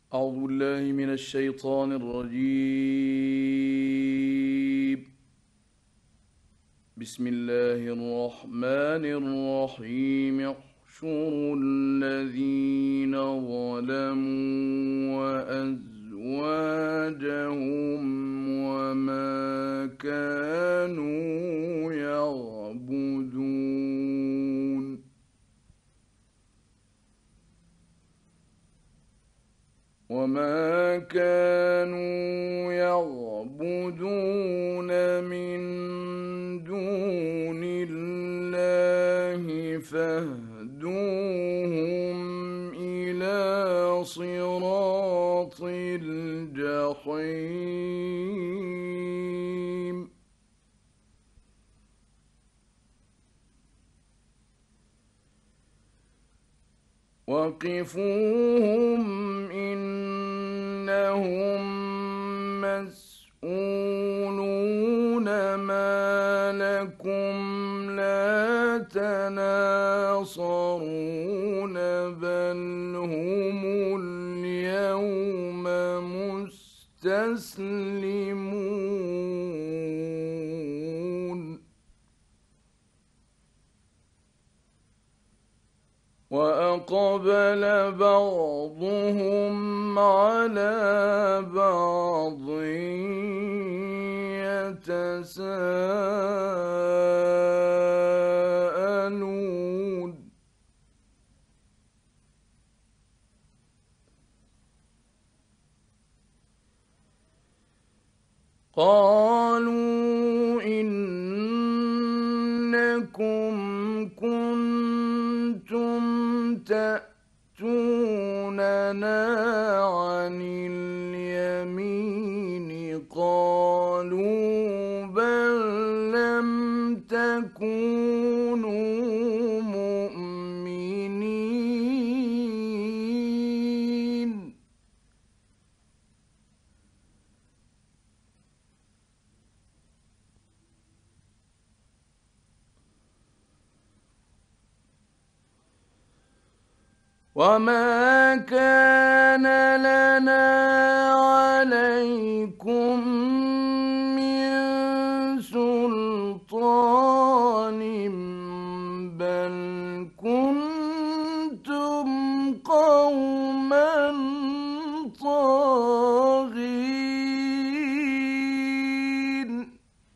أعوذ بالله من الشيطان الرجيم. بسم الله الرحمن الرحيم. احشروا الذين ظلموا وأزواجهم وما كانوا يعبدون من دون الله فاهدوهم إلى صراط الجحيم. وقفوهم إنهم مسؤولون. ما لكم لا تناصرون بل هم اليوم مستسلمون. وأقبل بعضهم على بعض يتساءلون. قالوا إنكم كنتم تأتوننا عن اليمين. قالوا بل لم تكونوا مؤمنين. وما كان لنا عليكم من سلطان بل كنتم قوما طاغين.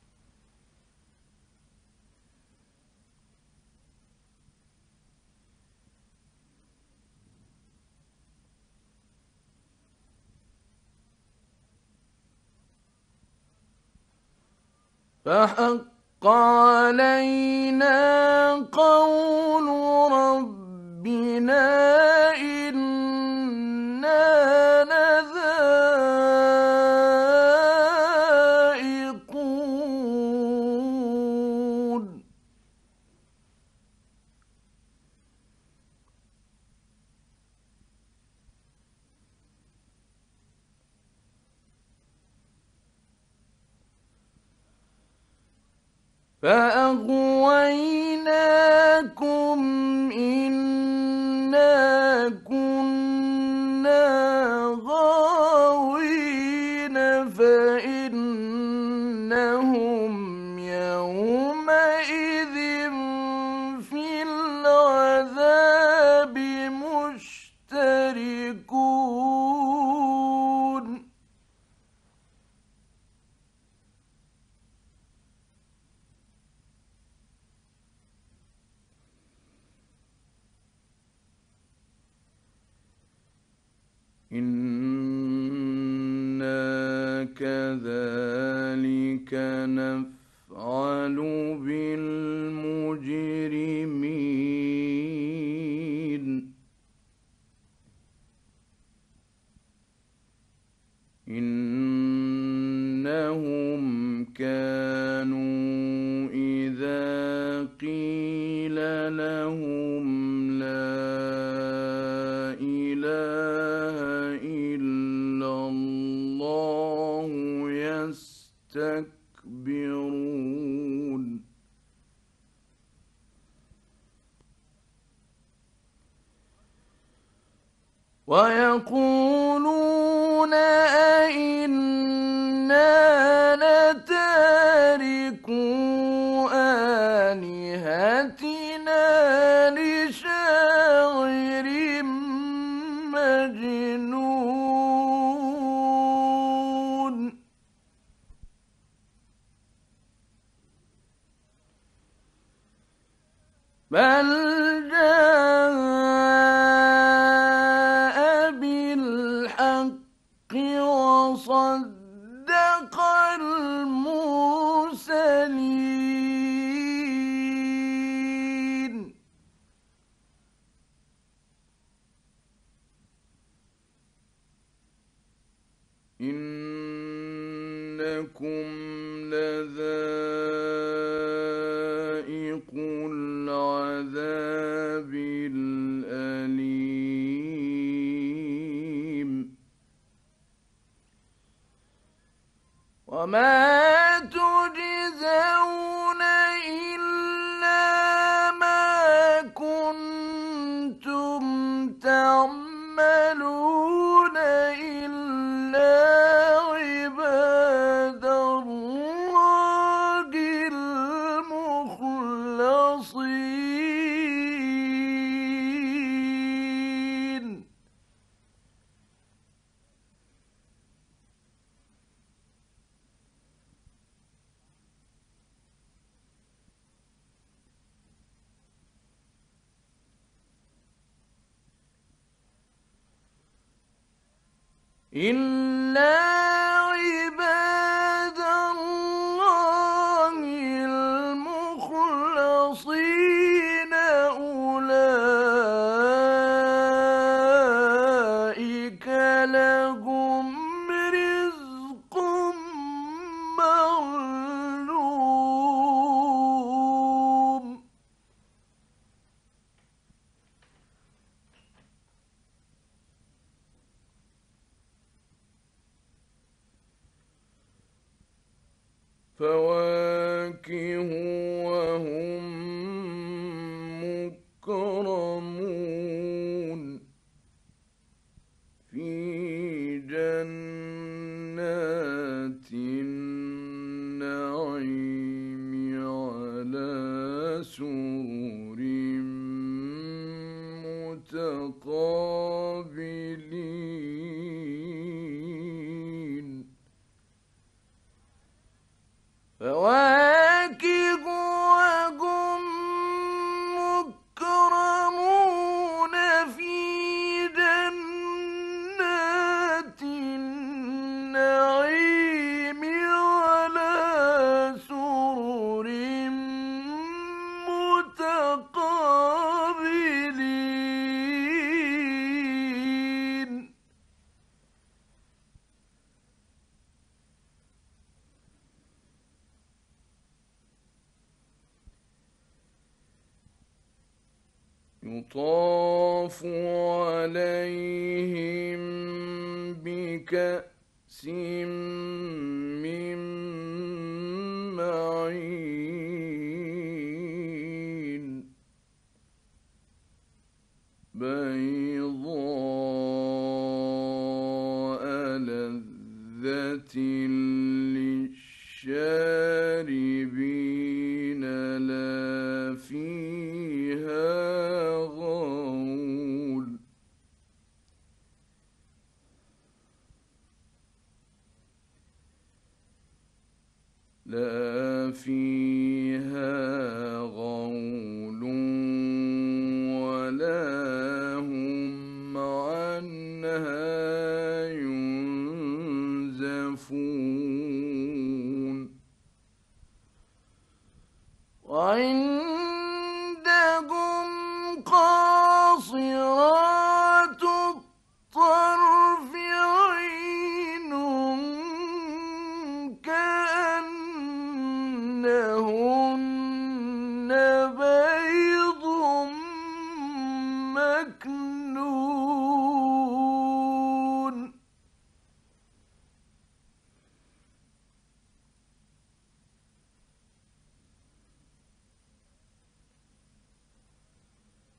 فحق علينا قول ربنا إنا لذائقون. فأغويناكم إنا كنا غاوين. فإنهم يومئذ في العذاب مشتركون. إنا كذلك نفعل بالمجرمين. إنهم كانوا إذا قيل لهم لا إله إلا الله يستكبرون. ويقولون أئنا لتاركو آلهتنا لشاعر مجنون بل جاء بالحق وصدق المرسلين إنكم لذائقو العذاب الأليم وما تجزون إلا ما كنتم تعملون إلا عباد الله المخلصين إلا عباد الله المخلصين أولئك لهم رزق معلوم فواكه وهم مكرمون في جنات النعيم على سرر متقابلين فواكه وهم مكرمون في جنات النعيم على سرر متقابلين يطاف عليهم بكأس من معين بيضاء لذة للشاربين لا فيها غول لا فيها غول ولا هم عنها ينزفون وعندهم قاصرات الطرف عين كأنهن بيض مكنون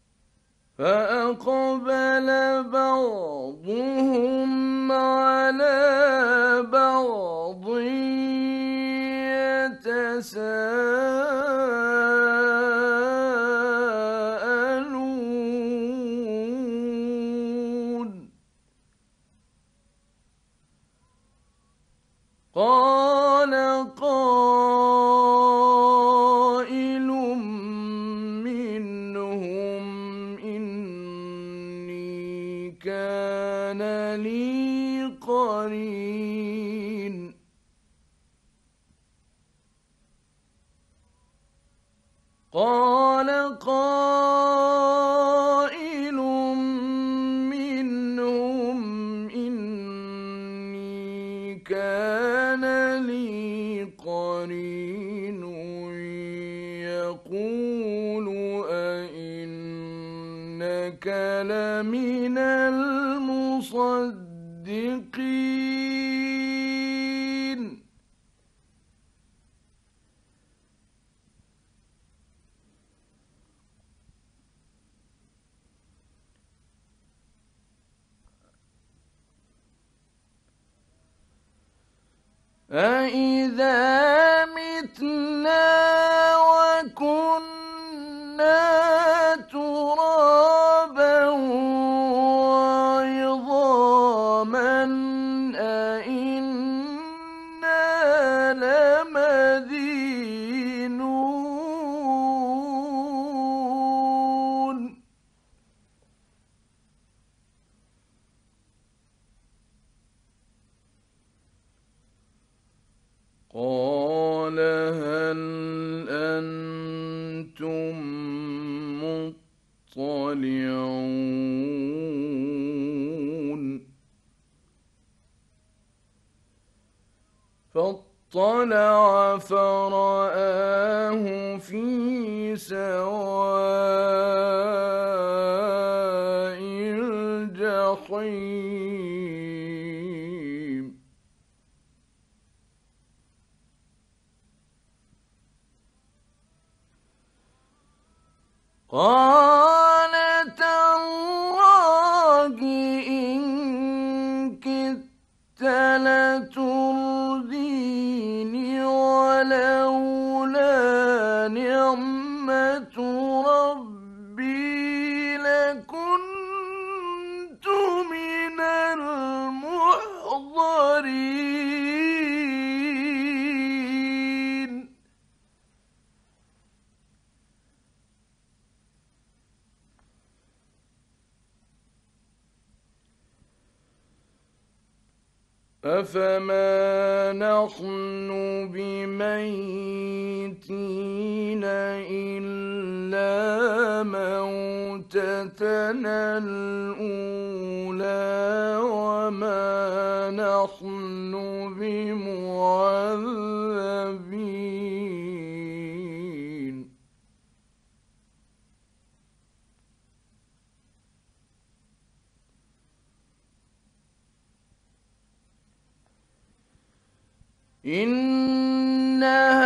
فأقبل بعضهم على يتساءلون قال قائل منهم إني كان لي قرين قال قائل منهم إني كان لي قرين يقول أئنك لمن المصدقين أَإِذَا مِتْنَا وَكُنَّا تُرَابًا وَعِظَامًا أَإِنَّا لَمَدِينُونَ قال هل أنتم مطلعون فاطلع فرآه في سواء الجحيم قال تالله إن كدت لترديني ولولا نعمة ربي لكنت من المحضرين أفما نحن بميتين إلا موتتنا الأولى وما نحن بمعذبين إن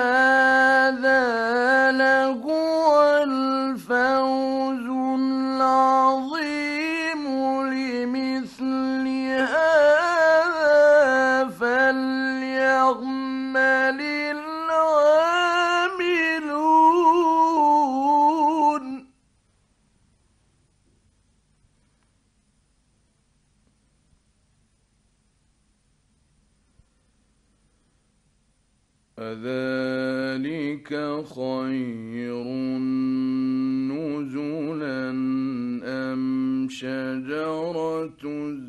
هذا لهو الفوز العظيم لمثل هذا فليعمل العاملون أذلك خير نزلا أم شجرة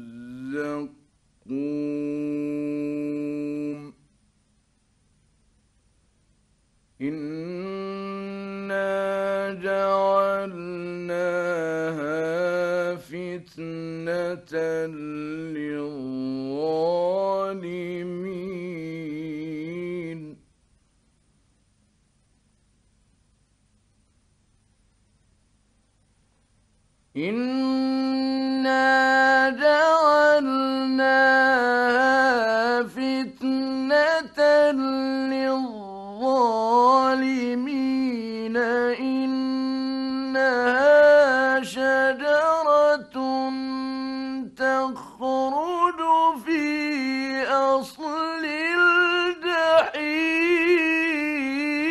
الزقوم إنا جعلناها فتنة للظالمين إنا جعلناها فتنة للظالمين إنها شجرة تخرج في أصل الجحيم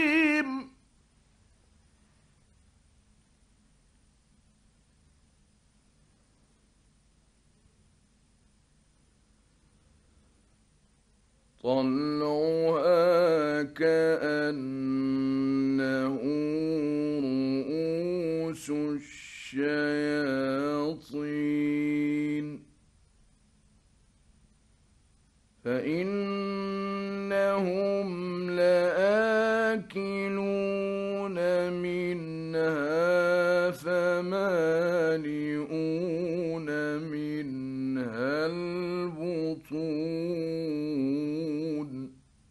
طلعها كأنه رؤوس الشياطين فإنهم لآكلون منها فمالئون منها البطون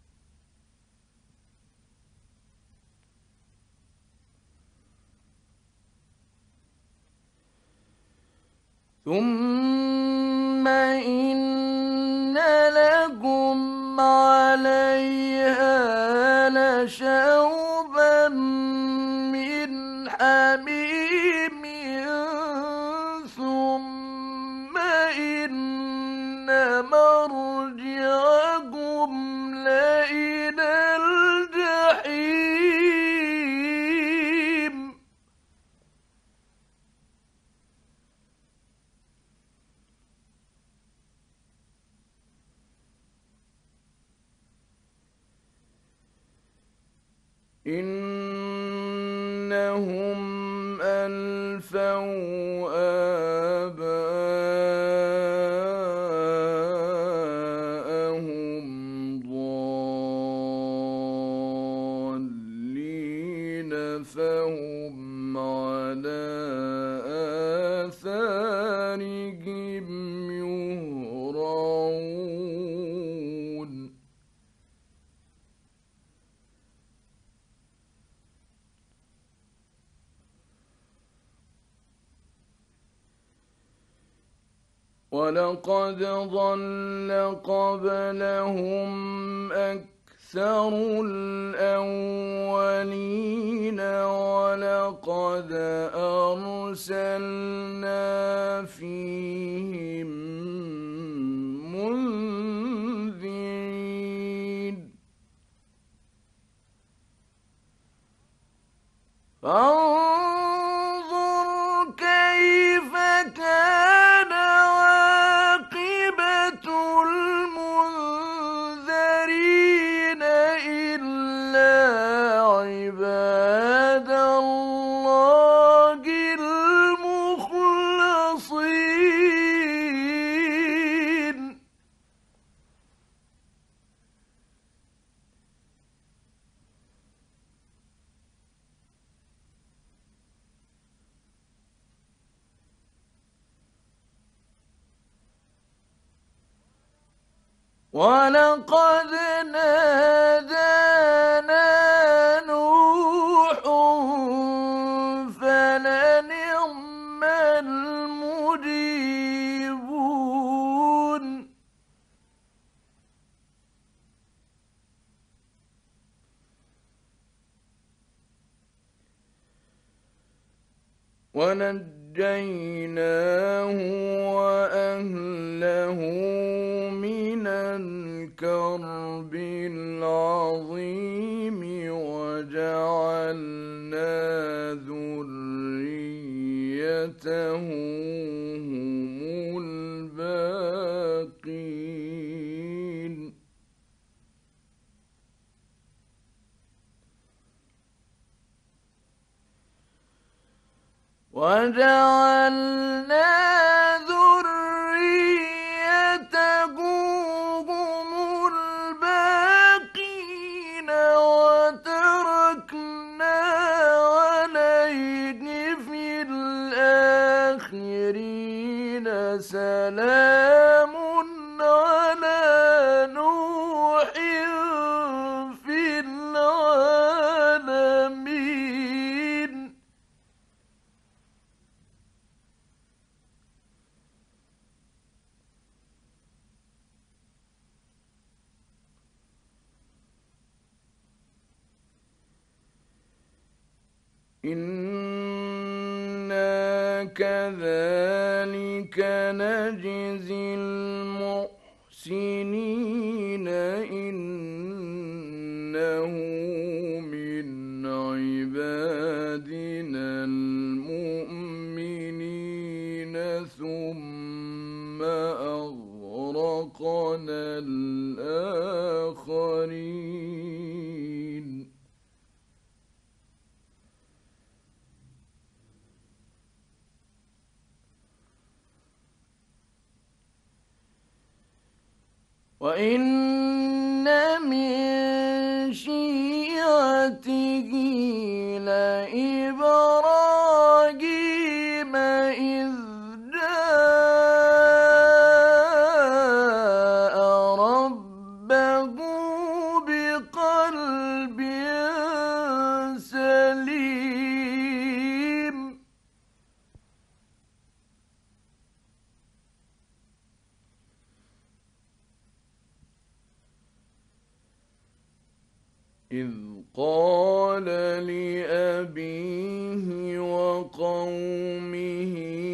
ثم إن لكم عليها لشوبا من حميم ثم إن مرجعكم لإلى الجحيم إنهم ألفوا آباءهم ضالين فهم على آثارهم يهرعون ولقد ضل قبلهم أكثر الأولين ولقد أرسلنا فيهم منذرين فانظر كيف كان عاقبة المنذرين إلا عباد الله المخلصين ولقد نادانا نوح فلنعم المجيبون ونجيناه وأهله من الكرب العظيم وجعلنا ذريته هم الباقين وجعلنا ذريته هم الباقين وتركنا عليه في الآخرين سلام على نوح في العالمين إنا كذلك نجزي المحسنين إنه من عبادنا المؤمنين ثم أغرقنا الآخرين وَإِنَّ مِن شِيعَتِهِ لَإِبْرَاهِيمَ إِذْ جَاءَ رَبَّهُ بِقَلْبٍ سَلِيمٍ إِذْ قَالَ لِأَبِيهِ وَقَوْمِهِ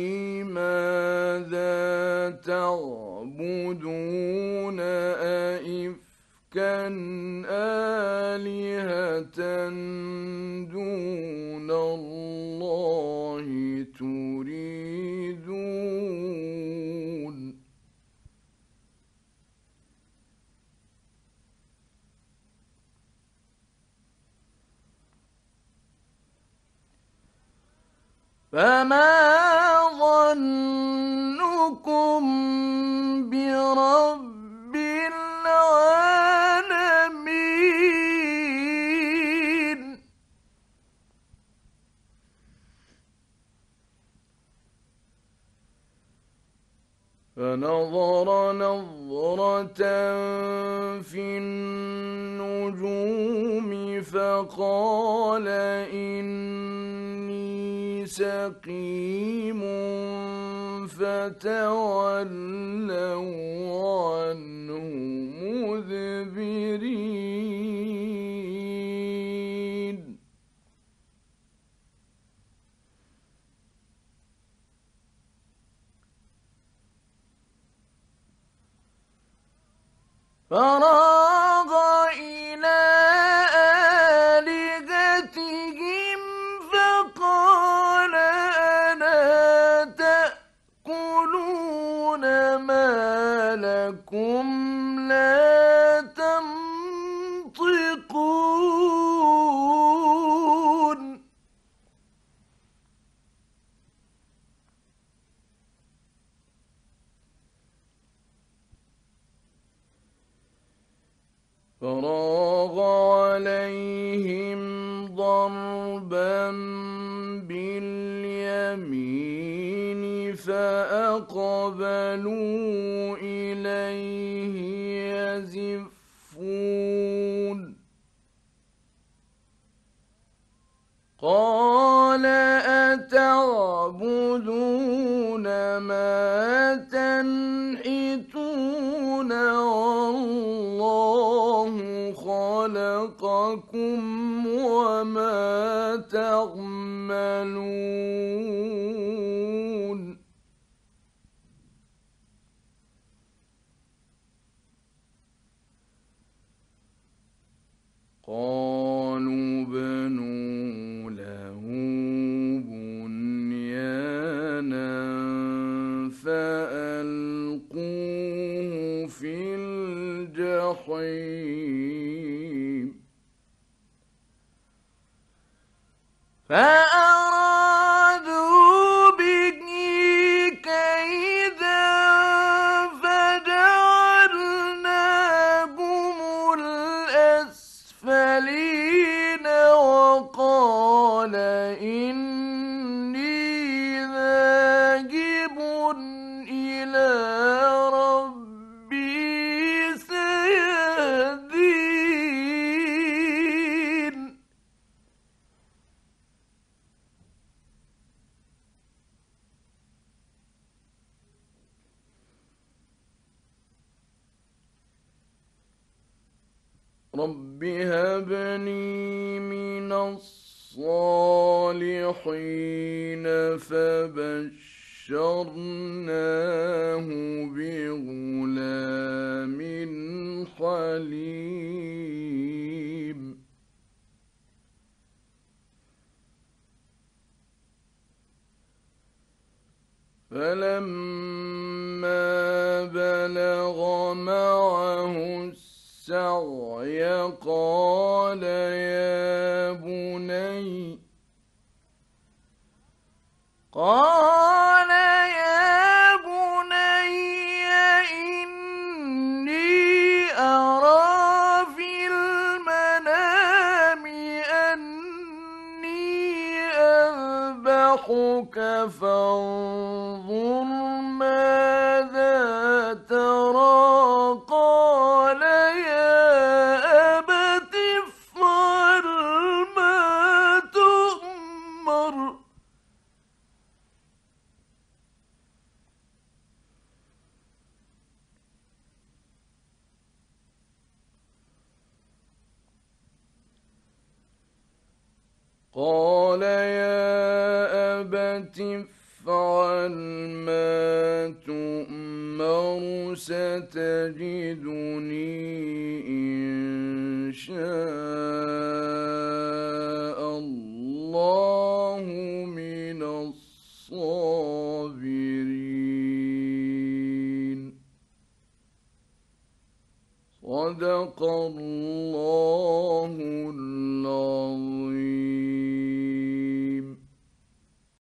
مَاذَا تَعْبُدُونَ أَئِفْكًا آلِهَةً دُونَ اللَّهِ تُرِيدُونَ فَمَا ظَنُّكُم بِرَبِّ الْعَالَمِينَ فَنَظَرَ نَظْرَةً فِي النُّجُومِ فَقَالَ إِنِّي سَقِيمٌ فَتَوَلَّوْا عَنْهُ مُدْبِرِينَ فَرَاغَ إِلَىٰ آلِهَتِهِمْ فَقَالَ أَلَا تَأْكُلُونَ مَا لَكُمْ لَا تَنطِقُونَ فَرَاغَ عَلَيْهِمْ ضَرْبًا بِالْيَمِينِ فَأَقْبَلُوا إِلَيْهِ يَزِفُّونَ قَالَ أَتَعْبُدُونَ مَا تَنْحِتُونَ وَاللَّهُ خَلَقَكُمْ وَمَا تَعْمَلُونَ قَالُوا ابْنُوا لَهُ بُنْيَانًا فَأَلْقُوهُ فِي الْجَحِيمِ فَأَرَادُوا بِهِ كَيْدًا فَجَعَلْنَاهُمُ الْأَسْفَلِينَ وَقَالَ إِنِّي ذَاهِبٌ إِلَىٰ رَبِّي سَيَهْدِينِ رَبِّ هَبْ لِي مِنَ الصَّالِحِينَ فَبَشَّرْنَاهُ بِغُلَامٍ حَلِيمٍ فَلَمَّا بَلَغَ مَعَهُ السَّعْيَ قَالَ يَا بُنَيَّ إِنِّي يا أبت افعل ما تؤمر ستجدني إن شاء الله من الصابرين. صدق الله العظيم.